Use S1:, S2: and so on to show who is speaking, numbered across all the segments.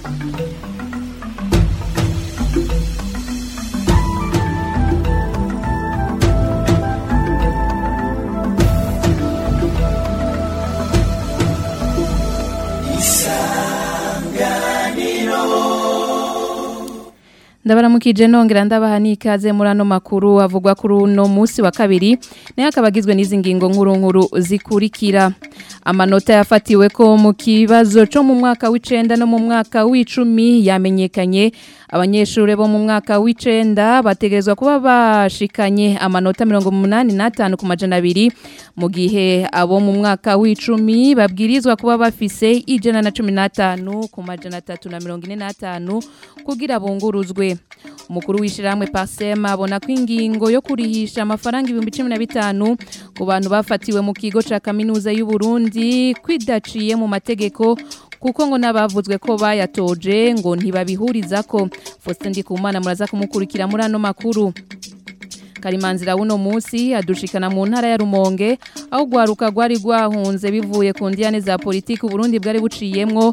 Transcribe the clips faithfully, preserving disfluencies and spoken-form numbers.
S1: Ndabaramukije nongera ndabaha nikaze muri ano makuru avugwa kuri uno munsi wa kabiri nayo akabagizwe n'izi ngingo nkuru nkuru zikurikira. Amanota yafatiwe ko mu kibazo cyo mu mwaka w'icenda no mu mwaka w'icumi yamenyekanye. Abanyeshure bo mu mwaka w'icenda bategerezwa kuba bashikanye amanota mirongo umunani n'atanu ku majana abiri mu gihe abo mu mwaka w'icumi babwirizwa kuba bafise ijana na cumi n'atanu ku majana atatu na mirongo ine n'atanu kugira bunguruzwe. Umukuru w'ishiramwe Parsema abona ko ingingo yo kurihisha amafaranga ibihumbi cumi na bitanu ku bantu bafatiwe mu kigo ca kaminuza y'u Burundi kwidaciye mu mategeko kuko ngo nabavuzwe ko bayatoje ngo ntibabihuriza ko. Faustin Ndikumana muraza kumukurikira muri ano makuru. Karimanzira uno munsi adushikana mu ntara ya Rumonge aho gwaruka gwari gwahunze bivuye ku ndiyane za politiki Burundi bwari buciyemwo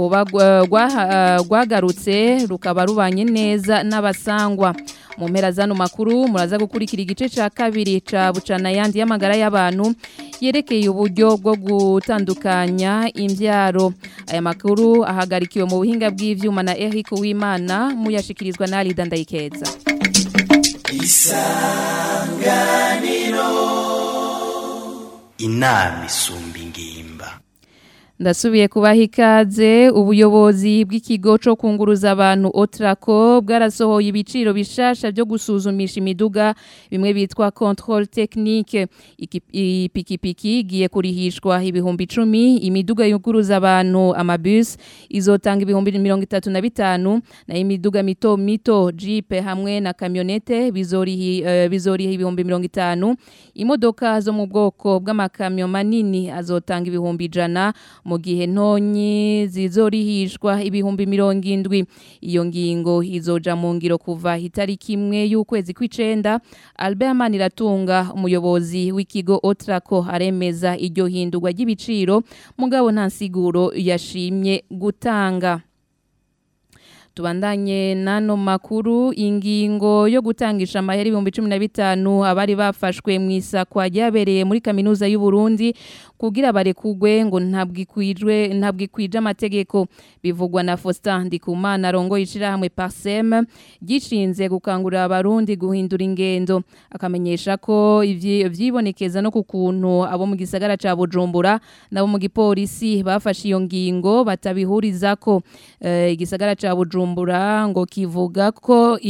S1: gwagarutse rukaba rubanye neza n'abasangwa. Mu mpera zano makuru muraza gukurikira igice ca kabiri ca bucana yandi y'amagara y'abantu yerekeye uburyo bwo gutandukanya imbyaro. Aya makuru ahagarikiwe mu buhinga bw'ivyuma na Eric Uwimana muyashikirizwa na Ali Dandayikeza.
S2: Isanganiro inama isumba ingimba.
S1: Ndasubiye kubaha ikaze. Ubuyobozi bw'ikigo cyo kunguruza abantu Otrako bwarasohoye ibiciro bishasha byo gusuzumisha imiduga bimwe bitwa control technique. Ipikipiki igiye kurihishwa ibihumbi icumi, imiduga yunguruza abantu amabus izotanga ibihumbi mirongo itatu na bitanu, na imiduga mito mito Jeep hamwe na kamyonete bizorihi uh, bizorihi ibihumbi mirongo itanu. Imodoka zo mu bwoko bw'amakamyo manini azotanga ibihumbi ijana mu gihe ntonyi zizorihishwa ibihumbi mirongo indwi. Iyo ngingo izoja mu ngiro kuva itariki imwe y'ukwezi kw'icenda. Albert Maniratunga umuyobozi w'ikigo Otrako aremeza iryo hindurwa ry'ibiciro mugabo nta nsiguro yashimye gutanga. Tubandanye nano makuru. Ingingo yo gutangisha amahera ibihumbi cumi na bitanu abari bafashwe mu isakwa ryabereye muri kaminuza y'u Burundi kugira barekugwe ngo ntabwikwijwe ntabwikwije amategeko bivugwa na Faustin Ndikumana rongo yishira hamwe Parsem gishinze gukangurira abarundi guhindura ingendo. Akamenyesha ko ivyibonekeza no kukuntu abo mu gisagara ca Bujumbura nabo mu gipolisi bafashe iyo ngingo batabihurizako. E, igisagara ca Bujumbura ngo kivuga ko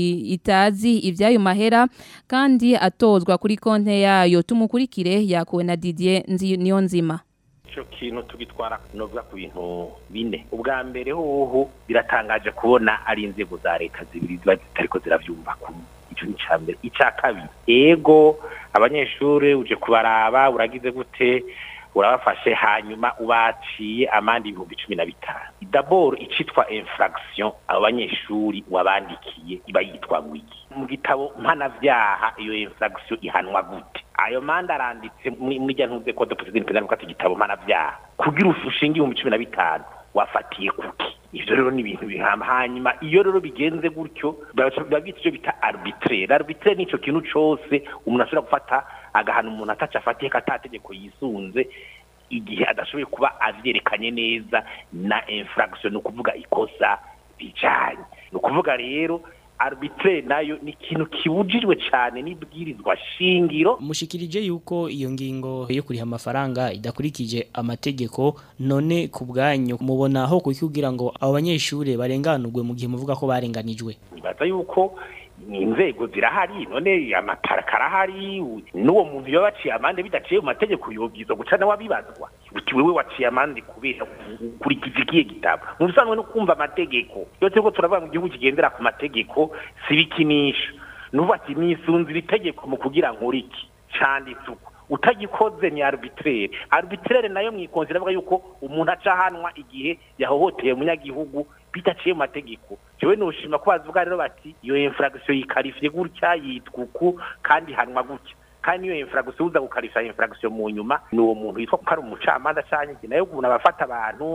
S1: itazi ivyayo mahera kandi atozwa kuri konte yayo. Tumukurikire yakuwe na Didier niyo nzima.
S3: Ico kintu tugitwara novuga ku bintu bine. Ubwa mbere hoho biratangaje kubona ari inzego za leta zibiri zitariko ziravyumva ku ico ni cambere. Ica kabiri ego abanyeshure uje kubaraba uragize gute urabafashe hanyuma ubaciye amandi ibihumbi cumi na bitanu. D'abord icitwa infraction abanyeshuri wabandikiye iba yitwa ngwiki mu gitabo mpanavyaha. Iyo infraction ihanwa gute? Ayo manda aranditse muri rya ntuze code president penal ko igitabo mpanavyaha kugira ufushinge ibihumbi cumi na bitanu wafatiye kuki. Ivyo rero ni ibintu bihamba. Hanyuma iyo rero bigenze gutyo babitse bita arbitraire. Arbitraire nico kintu cose umuntu ashobora gufata agahana umuntu ataca afatiye katategeko yisunze igihe adashoboye kuba avyerekanye neza na infraction no kuvuga ikosa bijanye. No kuvuga rero arbitraire nayo ni kintu kibujijwe cyane nibwirizwa shingiro.
S4: Mushikirije yuko iyo ngingo yo kuriha amafaranga idakurikije amategeko, none kubwanyu mubona aho kugira ngo abo banyeshure barenganurwe mu gihe muvuga ko barenganijwe?
S3: Nibaza yuko inzego zirahari, none amatara karahari, n'uwo muntu yabaciye amande bidaciye mu mategeko yobwiza gucana wabibazwa. Uti wewe waciye amande kubera kurikije ikiye gitabo. Mu bisanzwe no kumva amategeko yo teko turavuga mu gihugu kigendera ku mategeko sibikinisha. Nuva ati nisunzira itegeko mu kugira nkuriki canditse uko utagikoze ni arbitraire. Arbitraire nayo mwikonzira avuga yuko umuntu acahanwa igihe yahohoteye umunyagihugu bitaciye mu mategeko. Jewe noshima ko bavuga rero bati iyo infraction yikarifye gutya yitwuku kandi hanwa gutya. Kandi iyo infraction uza gukarifya infraction mu nyuma n'uwo muntu yitwa ko ari umucamanza cyane nayo guna bafata abantu ngo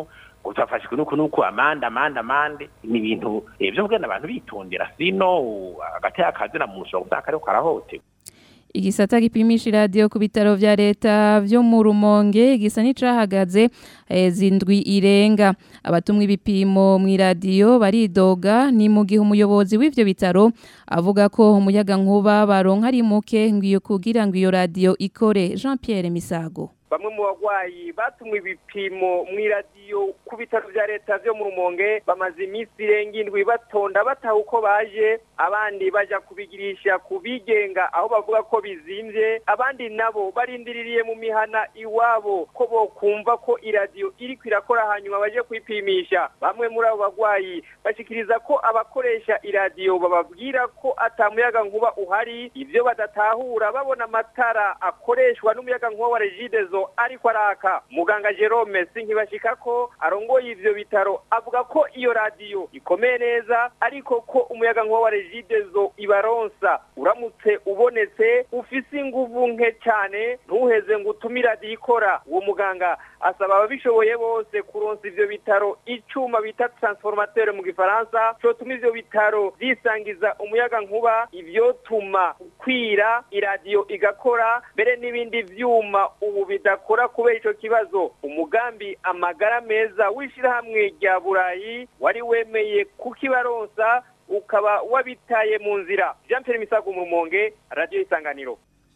S3: utafashwe nuko nuko amanda amanda amande ni ibintu byo kugenda abantu bitondera sino agate akazina mu musho kuzakare karahote.
S1: Igisata gipimisha radio ku bitaro vya leta vyo mu Rumonge gisa n'icahagaze e, zindwi irenga. Abatumwe ibipimo mu radio baridoga ni mu gihe umuyobozi w'ivyo bitaro avuga ko umuyaga nkuba baronka ari muke ngiyo kugira ngo iyo radio ikore. Jean Pierre Misago.
S5: Bamwe mu bagwayi batumwe ibipimo mu radio ku bitaro vya leta vyo mu Rumonge bamaze iminsi irenga indwi batonda bataha uko baje, abandi baja kubigirisha kubigenga aho bavuga ko bizimvye, abandi nabo barindiririye mu mihana iwabo ko bokumva ko iradio iri kwirakora hanyuma baje kwipimisha. Bamwe muri abo bagwayi bashikiriza ko abakoresha iradio bababwira ko atamuyaga nkuba uhari, ivyo badatahura babona amatara akoreshwa n'umuyaga nkuba wa Regideso ariko araka. Muganga Jerome Sinkibashika ko arongoye ivyo bitaro avuga ko iyo radio ikomeye neza ariko ko umuyaga nkuba wa Regideso ibaronsa uramutse ubonetse ufise inguvu nke cyane ntuheze ngo utumira dikora. Uwo muganga asaba ababishoboye bose kuronsa ivyo bitaro icuma bita transformateur mu gifaransa cyo tuma ivyo bitaro bisangiza umuyaga nkuba, ivyo tuma kwira iradio igakora mbere n'ibindi vyuma ubu bidakora kubera ico kibazo. Umugambi amagara meza wishira hamwe rya Burayi wari wemeye kukibaronsa ukaba wabitaye mu nzira. Jean Pierre Misago mu Rumonge, Radio Isanganiro.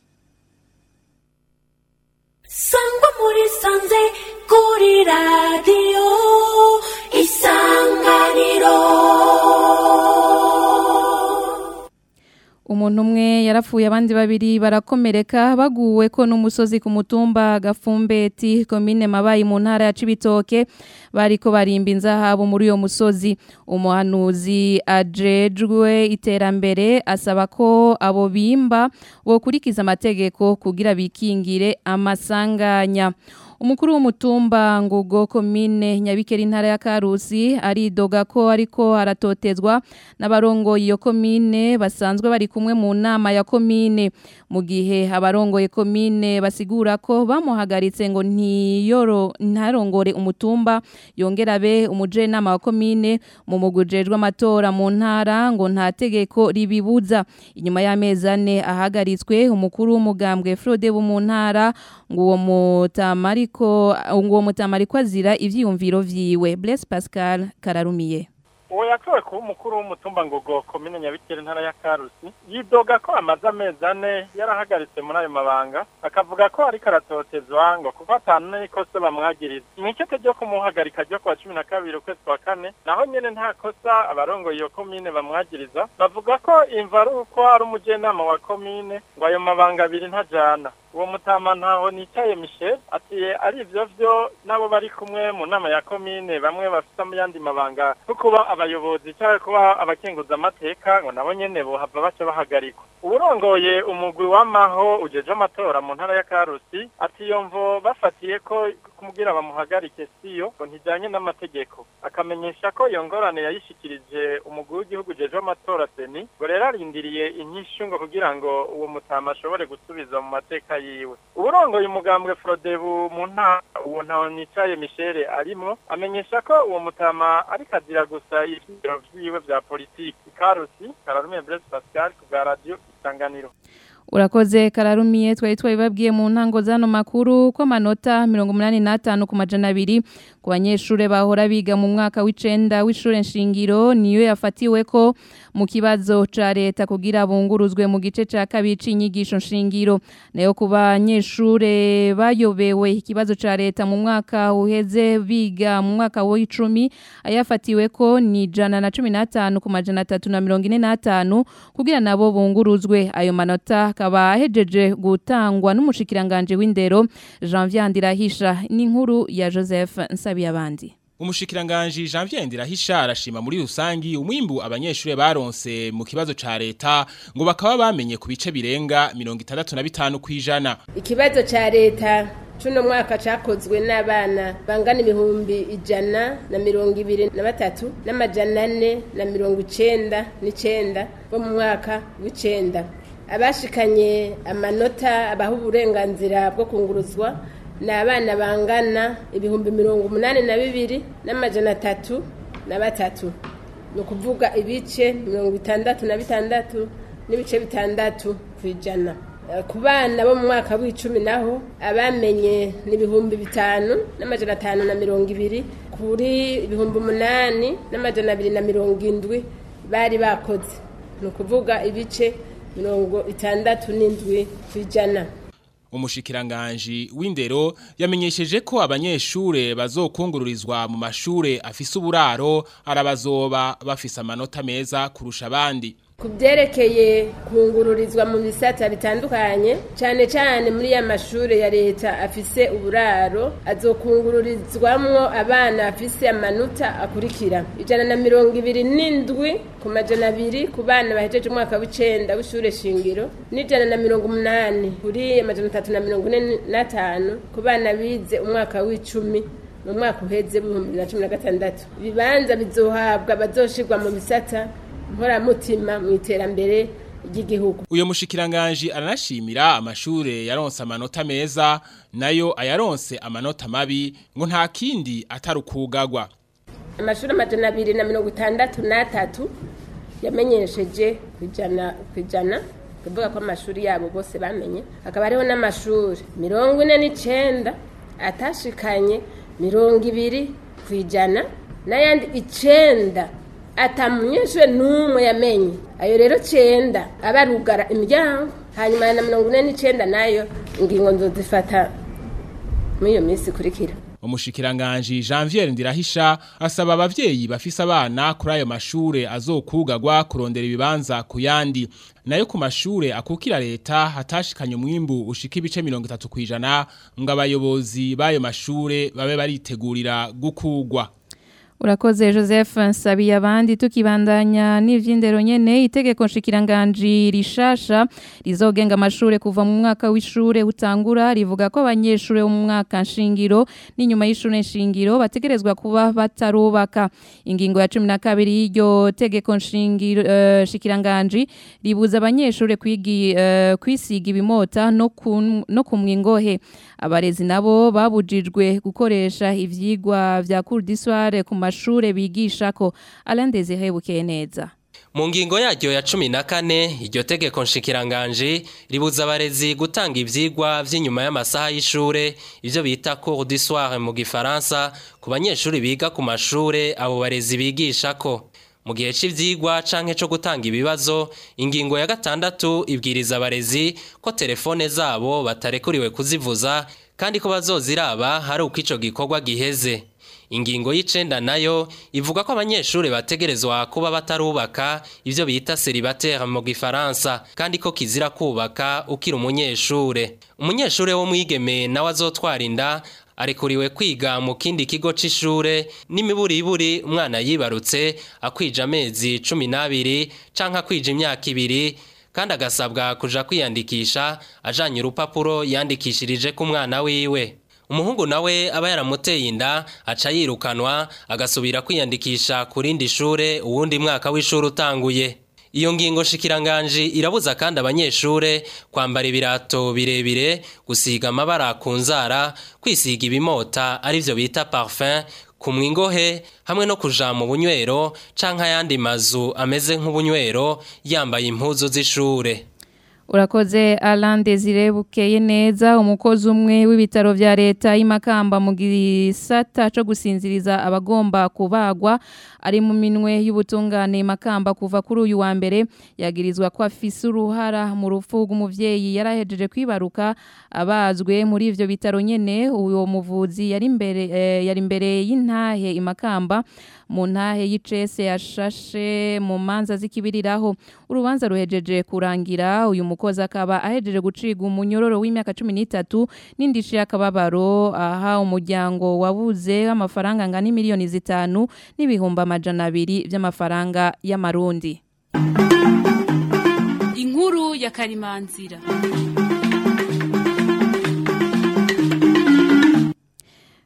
S6: Sangwa muri sanze kuri radio Isanganiro.
S1: Umuntu umwe yarapfuye abandi babiri barakomereka baguwe ko n'umusozi ku mutumba Gafumbeti komine Mabayi mu ntara ya Cibitoke bariko barimba inzahabu muri uyo musozi. Umuhanuzi ajejwe iterambere asaba ko abo bimba bokurikiza amategeko kugira bikingire amasanganya. Umukuru w'umutumba Ngugo komine Nyabikere intara ya Karusi aridoga ko ariko aratotezwa n'abarongoye iyo komine basanzwe bari kumwe mu nama ya komine, mu gihe abarongoye komine basigura ko bamuhagaritse ngo ntiyoro ntarongore umutumba yongera be umuje nama wa komine mu mugujejwe amatora mu ntara ngo nta tegeko ribibuza. Inyuma y'amezi ane ahagaritswe umukuru w'umugambwe Frode bu mu ntara ngo uwo mutamari ko ngo mutamari ko azira ivyiyumviro vyiwe. Blaise Pascal Kararumiye
S7: uwo yatowe kuba umukuru w'umutumba Ngugo komine Nyabikere ntara ya Karusi yidoga ko amaze amezi ane yarahagaritse muri ayo mabanga, akavuga ko ariko aratotezwa ngo kuko atanu ikosa bamwagiriza. Mw'ikete ryo kumuhagarika ryo kwa cumi na kabiri ukwezi kwa kane naho nyene nta kosa abarongoye iyo komine bamwagiriza, bavuga ko imva ari uko ari umujenama wa komine ngo ayo mabanga abiri ntajana. Uwo mutama ntaho nicaye Michel ati ari ivyo vyo nabo bari kumwe mu nama ya komine bamwe bafite mu yandi mabanga kuko abayobozi cyangwa kuba abakenguza amateka ngo nabo nyene bo hava baca bahagarikwa. Uburongoye umugwi w'amaho ujeje amatora mu ntara ya Karusi ati iyo mvo bafatiye ko kumugira bamuhagarike siyo ngo ntijanye n'amategeko, akamenyesha ko iyo ngorane yayishikirije umugwi w'igihugu ujeje amatora Seni ngo rero arindiriye inyishu ngo kugira ngo uwo mutama ashobore gusubiza mu mateka yiwe. Uburongoye umugambwe Frodebu mu ntara uwo ntaho nicaye Michel arimo amenyesha ko uwo mutama ari kazira gusa ibiro vyiwe vya politiki. Karusi Kararumiye Blaise Pascal ku bwa Radio Isanganiro.
S1: Urakoze Kararumiye. Twari twabibabwiye mu ntango zano makuru ko amanota mirongo umunani n'atanu ku majana abiri ku banyeshure bahora biga mu mwaka w'icenda w'ishure nshingiro niyo yafatiwe ko mu kibazo ca leta kugira bunguruzwe mu gice ca kabiri c'inyigisho nshingiro. Nayo ku banyeshure bayobewe ikibazo ca leta mu mwaka uheze biga mu mwaka w'icumi ayafatiwe ko ni ijana na cumi n'atanu ku majana atatu na mirongo ine n'atanu kugira nabo bunguruzwe. Ayo manota akaba ahejeje gutangwa n'umushikiranganje w'indero Janvier Ndirahisha n'inkuru ya Joseph Nsabiyabandi.
S8: Umushikiranganje Janvier Ndirahisha arashima muri rusangi umwimbu abanyeshure baronse mu kibazo ca leta ngo bakaba bamenye ku bice birenga mirongo itandatu na bitanu kwijana.
S9: Ikibazo ca leta cuno mwaka cakozwe n'abana bangana ibihumbi ijana na mirongo ibiri na batatu n'amajana ane na mirongo icenda n'icenda bo mu mwaka w'icenda. Abashikanye amanota abaha uburenganzira bwo kunguruzwa ni abana bangana ibihumbi mirongo umunani na bibiri n'amajana atatu na batatu ni ukuvuga ibice mirongo itandatu na bitandatu n'ibice bitandatu ku ijana. Ku bana bo mu mwaka w'icumi naho abamenye ni ibihumbi bitanu n'amajana atanu na mirongo ibiri kuri ibihumbi umunani n'amajana abiri na mirongo indwi bari bakoze ni ukuvuga ibice mirongo itandatu n'indwi ku ijana.
S8: Umushikiranganji w'indero yamenyesheje ko abanyeshure bazokungururizwa mu mashure afise uburaro arabazoba bafise amanota meza kurusha abandi.
S9: Kubyerekeye kungururizwa mu bisata bitandukanye cyane cyane muri ya mashure ya leta afise uburaro azokungururizwamwo abana afise amanota akurikira ijana na mirongo ibiri n'indwi ku majana abiri ku bana bahejeje umwaka w'icenda w'ishure shingiro n'ijana na mirongo umunani kuri amajana atatu na mirongo ine n'atanu ku bana bize umwaka w'icumi mu mwaka uheze w'ibihumbi bibiri na cumi na gatandatu. Ibibanza bizohabwa bazoshirwa mu bisata nkora mutima mu iterambere ry'igihugu.
S8: Uyo mushikiranganji aranashimira amashure yaronse amanota meza nayo ayaronse amanota mabi ngo nta kindi atarukugagwa.
S9: Amashuri amajana abiri na mirongo itandatu n'atatu yamenyesheje kujana kujana kuvuga ko amashuri yabo bose bamenye, akaba ariho n'amashuri mirongo ine n'icenda atashikanye mirongo ibiri kwijana n'ayandi icenda atamunyeshure numwe yamenye. Ayo rero cenda abarugara imiryango hanyuma na mirongo ine n'icenda nayo ingingo nzozifata muri iyo minsi kurikira.
S8: Umushikiranganji Janvier Ndirahisha asaba abavyeyi bafise abana kuri ayo mashure azokugagwa kurondera ibibanza kuyandi nayo ku mashure akukira leta hatashikanye umwimbu ushika ibice mirongo itatu kwijana ngo abayobozi bayo mashure babe baritegurira gukugwa.
S1: Urakoze Joseph Nsabiye abandi tukibandanya n'ivyindero nyene itegeko nshikiranganji rishasha rizogenga amashure kuva mu mwaka w'ishure utangura rivuga ko abanyeshure bo mu mwaka nshingiro n'inyuma y'ishure nshingiro bategerezwa kuba batarubaka. Ingingo ya cumi na kabiri y'iryo tegeko nshingiro uh, shikiranganji ribuza abanyeshure kwigi uh, kwisiga ibimota no ku no kumwingohe. Abarezi nabo babujijwe gukoresha ivyigwa vya cours d'histoire ku mashure bigisha ko Alain Désiré Bukeneza.
S10: Mu ngingo yaryo ya cumi na kane iryo tegeko nshikiranganji ribuza abarezi gutanga ivyigwa vy'inyuma y'amasaha y'ishure ivyo bita cours d'histoire mu gifaransa ku banyeshure biga ku mashure abo barezi bigisha ko. Mu gihe c'ivyigwa canke co gutanga ibibazo ingingo ya gatandatu ibwiriza abarezi ko telefone zabo batarekuriwe kuzivuza kandi ko bazoziraba hari uko ico gikorwa giheze. Ingingo y'icenda nayo ivuga ko abanyeshure bategerezwa kuba batarubaka ivyo bita célibataire mu gifaransa kandi ko kizira kubaka ukiri umunyeshure. Umunyeshure wo mwigeme nawe azotwara inda arekuriwe kwiga mu kindi kigo c'ishure n'imiburiburi umwana yibarutse akwija amezi cumi n'abiri canke akwija imyaka ibiri kandi agasabwa kuja kwiyandikisha ajanye urupapuro yandikishirije ku mwana wiwe. Umuhungu nawe aba yaramuteye inda aca yirukanwa agasubira kwiyandikisha kurindi shure uwundi mwaka w'ishure utanguye. Iyo ngingo shikiranganji irabuza kandi abanyeshure kwambara ibirato birebire, gusiga amabara ku nzara, kwisiga ibimota arivyo bita parfum, kumwingohe hamwe no kuja mu bunywero canke ayandi mazu ameze nk'ubunywero yambaye impuzu z'ishure.
S1: Urakoze Alain Désiré Bukeneza umukozi umwe w'ibitaro vya leta y'Imakamba mu gisata cyo gusinziriza abagomba kubagwa ari mu minwe y'ubutungane Makamba kuva kuri uyu wa mbere yagirizwa ko afise uruhara mu rufu rw'umuvyeyi yarahejeje kwibaruka abazwe muri ivyo bitaro nyene uwo muvuzi yari imbere eh, yari imbere y'intahe Imakamba mu ntahe y'icese yashashe mu manza zikibiriraho urubanza ruhejeje kurangira uyu mukozi akaba ahejeje guciga umunyororo w'imyaka cumi n'itatu n'indishi y'akababaro aha umuryango wabuze amafaranga angana miliyoni zitanu n'ibihumbi amajana abiri by'amafaranga y'amarundi.
S11: Inkuru ya Karimanzira.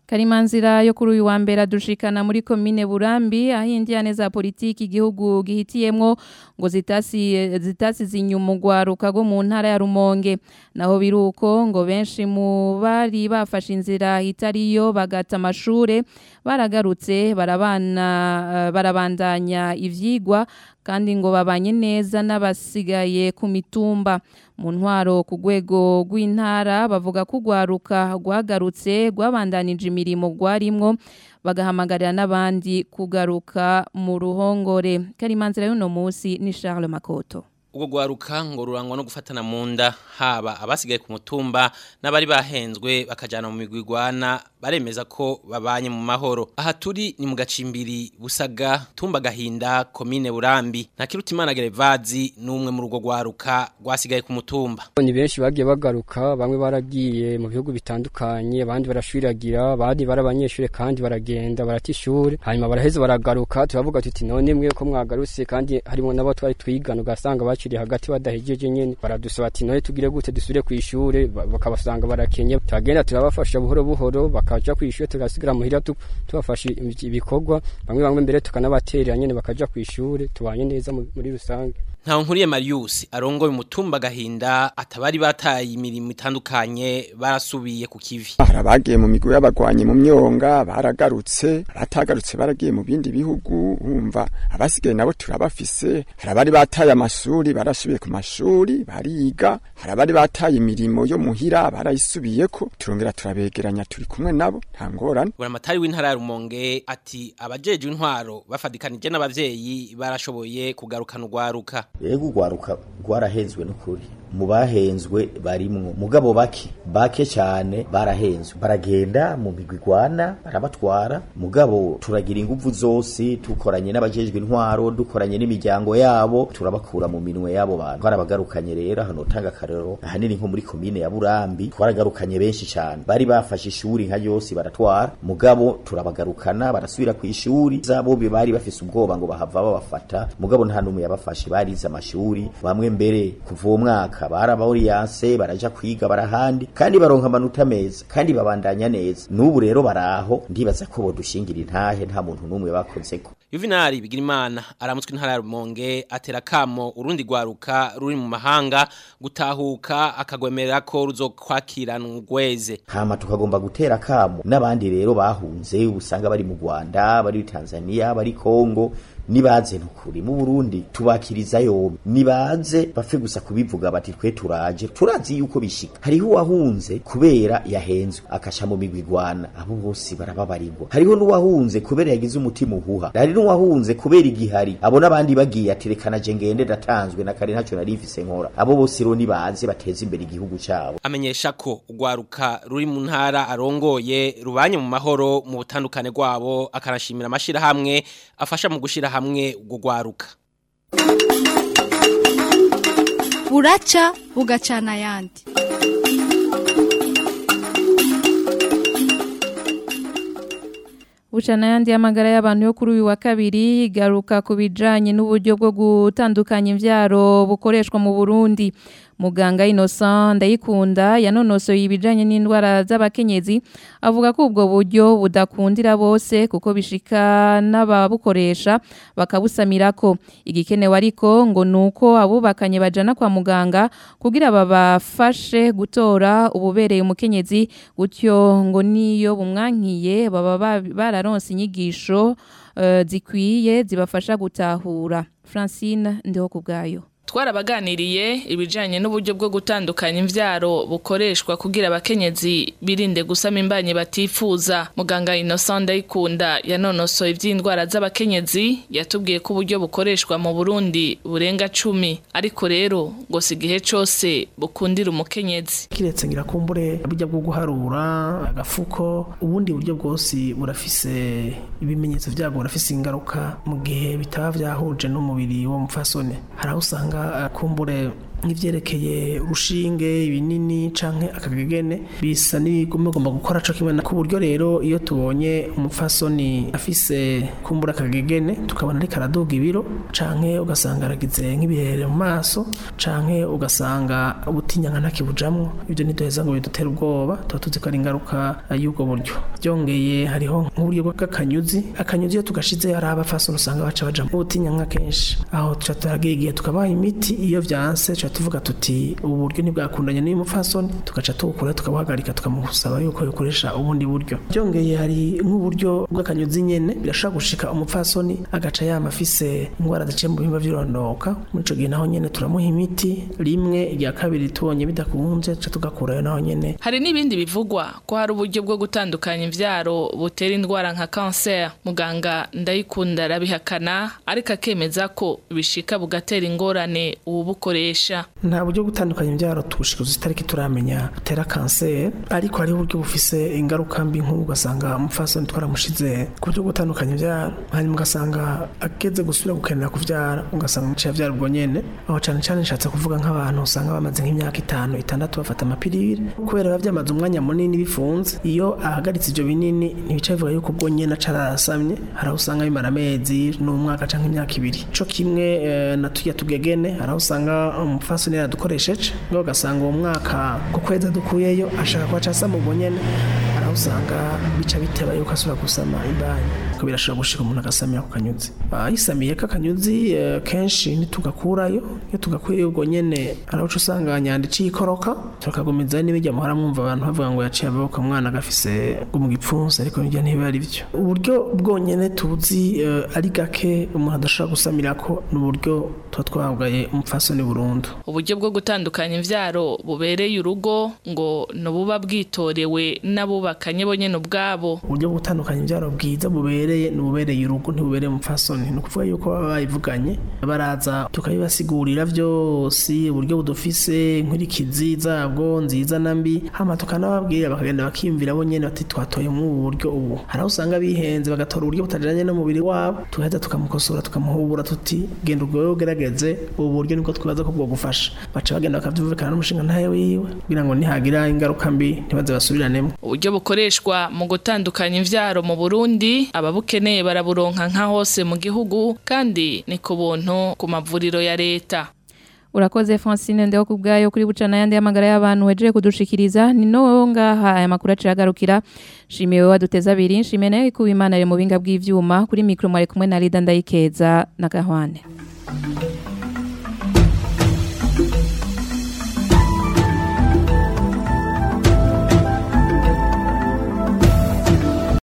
S1: Karimanzira yo kuri uyu wa mbere dushikana muri komine Burambi aho indiane za politiki igihugu gihitiyemwo ngo zitasi zitasi zinyumugwaruka go mu ntara ya Rumonge naho biruko ngo benshi mu bari bafashe inzira itariyo bagata amashure baragarutse barabana uh, barabandanya ivyigwa kandi ngo babanye neza n'abasigaye ku mitumba mu ntwaro ku rwego rw'intara bavuga ko ugwaruka rwagarutse rwabandanije imirimo rwarimwo bagahamagarira n'abandi kugaruka mu ruhongore. Karimanzira y'uno munsi ni Charles Makoto.
S12: Ugo gwaruka ngo rurangwa no gufatana munda haba abasigaye ku mutumba n'abari bahenzwe bakajana mu migwigwana baremeza ko babanye mu mahoro. Aha turi ni mu gacimbiri Busaga tumba gahinda komine Burambi na Kirutimana Gerevazi numwe mu rugo gwaruka rwasigaye ku mutumba.
S13: Ni benshi bagiye bagaruka bamwe baragiye mu bihugu bitandukanye abandi barashwiragira abandi barabanyeshure kandi baragenda baratishure hanyuma baraheze baragaruka turavuga tuti none mwe ko mwagarutse kandi harimo nabo twari twigana ugasanga baciri hagati badahejeje nyene baradusaba ati none tugire gute dusubire ku ishure bakabasanga barakenye tagenda turabafasha buhoro buhoro bakaja ku ishure tugasigara muhira tubafasha ibikorwa bamwe bamwe mbere tukanabaterera nyene bakaja ku ishure tubanye neza muri rusange.
S12: Ntaho nkuriye Marius arongoye umutumba gahinda atabari bataye imirimo itandukanye barasubiye ku kivi.
S14: Barabagiye mu migo y'abagwanye mu myonga baragarutse batagarutse baragiye mu bindi bihugu umva abasigaye nabo turabafise harabari bataye amashuri barasubiye ku mashuri bariga harabari bataye imirimo yo muhira barayisubiyeko turongera turabegeranya turi kumwe nabo nta ngorane.
S12: Buramatari w'intara ya Rumonge ati abajeje intwaro bafadikanije n'abavyeyi barashoboye kugarukana ugwaruka.
S15: Yego gwaruka gwarahenzwe n'ukuri mu bahenzwe barimwo mugabo bake bake cyane barahenzwe baragenda mu migwigwana barabatwara mugabo turagira ingufu zose tukoranye n'abajejwe intwaro dukoranye n'imiryango yabo turabakura mu minwe yabo bantu barabagarukanye rero hano tanga karero ahanini nko muri komine ya Burambi twaragarukanye benshi cyane bari bafashe ishuri nka yose baratwara mugabo turabagarukana barasubira ku ishuri zabo bari bafise ubwoba ngo bahava babafata mugabo nta numwe yabafashe barize amashuri bamwe mbere kuva uwo mwaka baraba oriyanse baraja kwiga barahandi kandi baronka amanota meza kandi babandanya neza n'ubu rero baraho ndibaza ko bodushingira intahe nta muntu numwe bakozeko.
S12: Juvenal Bigirimana aramutswe intara ya Rumonge atera kamo urundi gwaruka ruri mu mahanga gutahuka akagwemerera ko ruzokwakirana ugweze.
S15: Hama tukagomba gutera kamo n'abandi rero bahunze ubusanga bari mu Rwanda bari Tanzania bari Kongo nibaze ntukuri mu Burundi tubakiriza yombi nibaze bafe gusa kubivuga bati twe turaje turazi yuko bishika hariho wahunze kubera yahenzwe akasha mu migwigwana abo bose barababarirwa hariho n'uwahunze kubera yagize umutima uhuha hari n'uwahunze kubera igihari abo nabandi bagiye aterekana je ngende datanzwe na kare ntacyo narifise nkora abo bose ro nibaze bateza imbere igihugu cyabo.
S12: Amenyesha ko ugwaruka ruri mu ntara arongoye rubanye mu mahoro mu butandukane rwabo akanashimira amashira hamwe afasha mu gushira hamwe ugwaruka.
S16: Buraca bugacana yandi.
S1: Bucana yandi amagara y'abantu yo kuri uyu wa kabiri garuka kubijanye n'uburyo bwo gutandukanya imvyaro bukoreshwa mu Burundi. Muganga Innocent Ndayikunda yanonosoye ibijanye n'indwara z'abakenyezi avuga ko ubwo buryo budakundira bose kuko bishika n'ababukoresha bakabusamirako igikenewe ariko ngo nuko abubakanye bajana kwa muganga kugira babafashe gutora ububereye umukenyezi gutyo ngo niyo bumwankiye baba bararonse inyigisho uh, zikwiye zibafasha gutahura. Francine ndiho kubgayo.
S17: Twarabaganiriye ibijanye n'uburyo bwo gutandukanya imvyaro bukoreshwa kugira abakenyezi birinde gusama imbanye batifuza. Muganga Innocent Ndayikunda yanonosoye ivy'indwara z'abakenyezi yatubwiye ko uburyo bukoreshwa mu Burundi burenga cumi ariko rero ngo sigihe cose bukundira umukenyezi.
S18: Kiretse ngira kumbure buryo bwo guharura agafuko ubundi buryo bwose burafise ibimenyetso byabwo burafise ingaruka mu gihe bitaba vyahuje n'umubiri wo mufasone. Haraho usanga kumbure nk'ivyerekeye urushinge ibinini canke akagegene bisa n'ibigomba gukora co kimwe ku buryo rero iyo tubonye umupfasoni afise kumbura akagegene tukabona ari karaduga ibiro canke ugasanga aragize nk'ibihere mu maso canke ugasanga ubutinya ntakibujamwo ibyo niduheza ngo bidutera ubwoba tuba tuzi ko ari ingaruka y'ubwo buryo byongeye hariho nk'uburyo bw'akanyuzi akanyuzi iyo tugashize ari abafasoni usanga baca baja mu butinya nka kenshi aho tuca turagiye igihe tukabaha imiti iyo vyanse tuca tuvuga tuti ubu buryo ntibwakundanye n'uyu mupfasoni tugaca tuwukora tukabuhagarika tukamusaba yuko yokoresha ubundi buryo byongeye hari nk'uburyo bw'akanyuzi nyene birashobora gushika umupfasoni agaca yama afise ingwara ziciye mu bihimba vy'irondoka muri ico gihe naho nyene turamuha imiti rimwe irya kabiri tubonye bidakunze tuca tugakurayo naho nyene.
S17: Hari n'ibindi bivugwa ko hari uburyo bwo gutandukanya imvyaro butera indwara nka cancer. Muganga Ndayikunda arabihakana ariko akemeza ko bishika bugatera ingorane ububukoresha.
S18: Nta buryo gutandukanya imvyaro tugushikuza itariki turamenya butera cancer ariko hari uburyo bufise ingaruka mbi nk'ubu ugasanga umupfasoni twaramushize ku buryo gutandukanya imvyaro hanyuma ugasanga ageze gusubira gukenera kuvyara ugasanga muciye vyara ubwo nyene aho cane cane nshatse kuvuga nk'abantu usanga bamaze nk'imyaka itanu itandatu bafata amapirire kubera bavyamaze umwanya munini bifunze iyo ahagaritse ivyo binini ntibica bivuga yuko ubwo nyene acarasamye hari usanga bimara amezi n'umwaka canke imyaka ibiri co kimwe e, na tuya tugegene hari usanga umupfasoni yaradukoresheje ngo ugasanga uwo mwaka ku kwezi dukuyeyo ashaka kwa casama ubwo nyene hari usanga bica biteba yuko asubira gusama imbanyi ko birashobora gushika umuntu agasamira ku kanyuzi ayisamiye ka kanyuzi e, kenshi nitugakurayo iyo tugakuye ubwo nyene araho usanga nyandiciye ikoroka tukagomeza n'ibijya muhara mwumva abantu bavuga ngo yaciye aboko mwana gafise ngo mu gipfunsi ariko bijya ntibe ari byo uburyo bwonyene tuzi uh, ari gake umuntu adashobora gusamira ko n'uburyo twa twabwaye umupfasoni burundu.
S17: Uburyo bwo gutandukanya imvyaro bubereye urugo ngo no buba bwitorewe n'abubakanye bonyene ubwabo.
S18: Uburyo bwo gutandukanya imvyaro bwiza bubereye n'ububereye urugo ntibubereye umupfasoni no kuvuga yuko baba bayivuganye baraza tukabibasigurira vyose uburyo budufise nkurikizi zabwo nziza nambi hama tukanababwira bakagenda bakimvira bo nyene bati twatoye mu buryo ubu hari usanga bihenze bagatora uburyo butajanye no mubiri wabo tuheza tukamukosora tukamuhubura tuti genda ubwo gerageze ubu buryo niko twibaza ko bwo gufasha baca bagenda bakavyumvikana n'umushinga ntaye wiwe kugira ngo nihagira ingaruka mbi ntibaze basubiranemo.
S17: Uburyo bukoreshwa mu gutandukanya imvyaro mu Burundi ababukeneye baraburonka nka hose mu gihugu kandi ni ku buntu ku mavuriro ya leta.
S1: Urakoze Francine ndeho kubgayo kuri bucana yandi y'amagara y'abantu wejeje kudushikiriza ni no ngaha aya makuru aciyagarukira shimiwe waduteza abiri nshimiye nayo ikuba Imana ari mu binga bw'ivyuma kuri micro mwari kumwe na Lida Ndayikeza na Gahwane.